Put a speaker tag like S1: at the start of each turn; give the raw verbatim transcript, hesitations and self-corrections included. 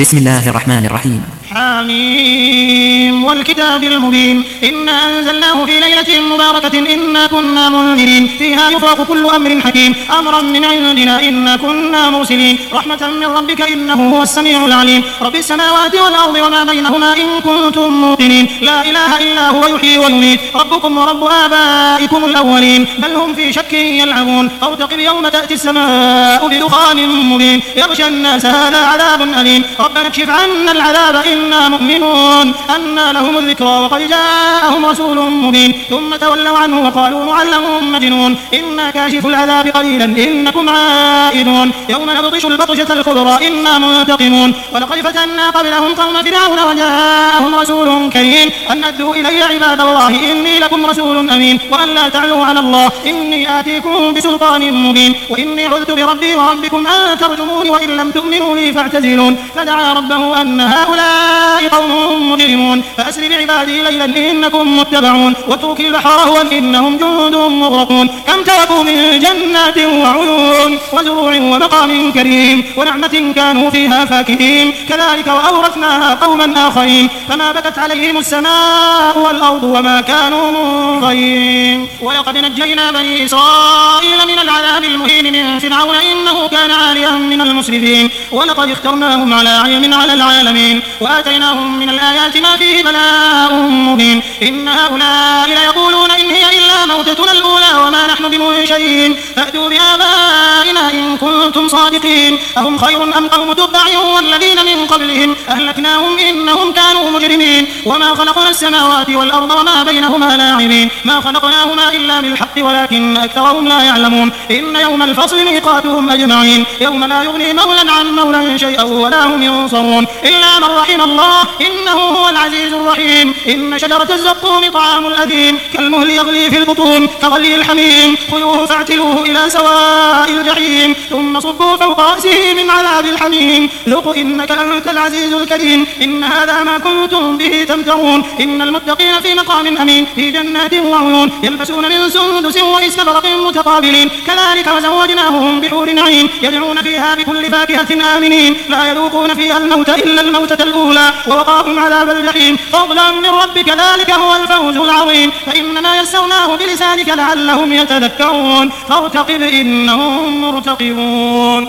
S1: بسم الله الرحمن الرحيم.
S2: حميم والكتاب المبين إنا أنزلناه في ليلة مباركة إنا كنا منذرين فيها يفرق كل أمر حكيم أمرا من عندنا إنا كنا مرسلين رحمة من ربك إنه هو السميع العليم رب السماوات والأرض وما بينهما إن كنتم موقنين لا إله إلا هو يحيي ويميت ربكم ورب آبائكم الأولين بل هم في شك يلعبون فارتقب يوم تأتي السماء بدخان مبين يغشى الناس هذا عذاب أليم ربنا اكشف عنا العذاب إنا مؤمنون أنى لهم الذكرى وقد جاءهم رسول مبين ثم تولوا عنه وقالوا معلم مجنون إنا كاشف العذاب قليلا إنكم عائدون يوم نبطش البطشة الكبرى إنا منتقمون ولقد فتنا قبلهم قوم فرعون وجاءهم رسول كريم أن أدوا إلي عباد الله إني لكم رسول أمين وأن لا تعلوا على الله إني آتيكم بسلطان مبين وإني عذت بربي وربكم أن ترجموني وإن لم تؤمنوا لي فاعتزلون فدعا ربه أن هؤلاء قوم مجرمون فأسر بعبادي ليلا إنكم متبعون واترك البحر رهوا إنهم جند مغرقون كم تركوا من جنات وعيون وزروع ومقام كريم ونعمة كانوا فيها فاكهين كذلك وأورثناها قوما آخرين فما بكت عليهم السماء والأرض وما كانوا منظرين ولقد نجينا بني إسرائيل من العذاب المهين من فرعون إنه كان عاليا من المسرفين ولقد اخترناهم على عين على العالمين وآتيناهم من الآيات ما فيه بلاء مبين إن هؤلاء ليقولون إن هي إلا موتتنا الأولى وما نحن بمنشرين فأتوا بآبائنا إن كنتم صادقين أهم خير أم قوم تبع والذين من قبلهم أهلكناهم إنهم كانوا مجرمين وما خلقنا السماوات والأرض وما بينهما لاعبين ما خلقناهما إلا بالحق ولكن أكثرهم لا يعلمون إن يوم الفصل ميقاتهم أجمعين يوم لا يغني مولا عن مولا شيئا ولا هم ينصرون إلا من رحم الله إنه هو العزيز الرحيم إن شجرة الزقوم طعام الأثيم كالمهل يغلي في البطون كغلي الحميم خذوه فاعتلوه إلى سواء الجحيم ثم صبوا فوق رأسه من عذاب الحميم ذق إنك أنت العزيز الكريم إن هذا ما كنتم به تمترون إن المتقين في مقام أمين في جنات وعيون يلبسون من سندس واستبرق متقابلين كذلك وزوجناهم بحور عين يدعون فيها بكل فاكهة آمنين لا يذوقون فيها الموت إلا الموتة الأولى ووقاهم عذاب الجحيم فضلا من ربك ذلك هو الفوز العظيم فإنما يسرناه بلسانك لعلهم يتذكرون فارتقب إنهم مرتقبون.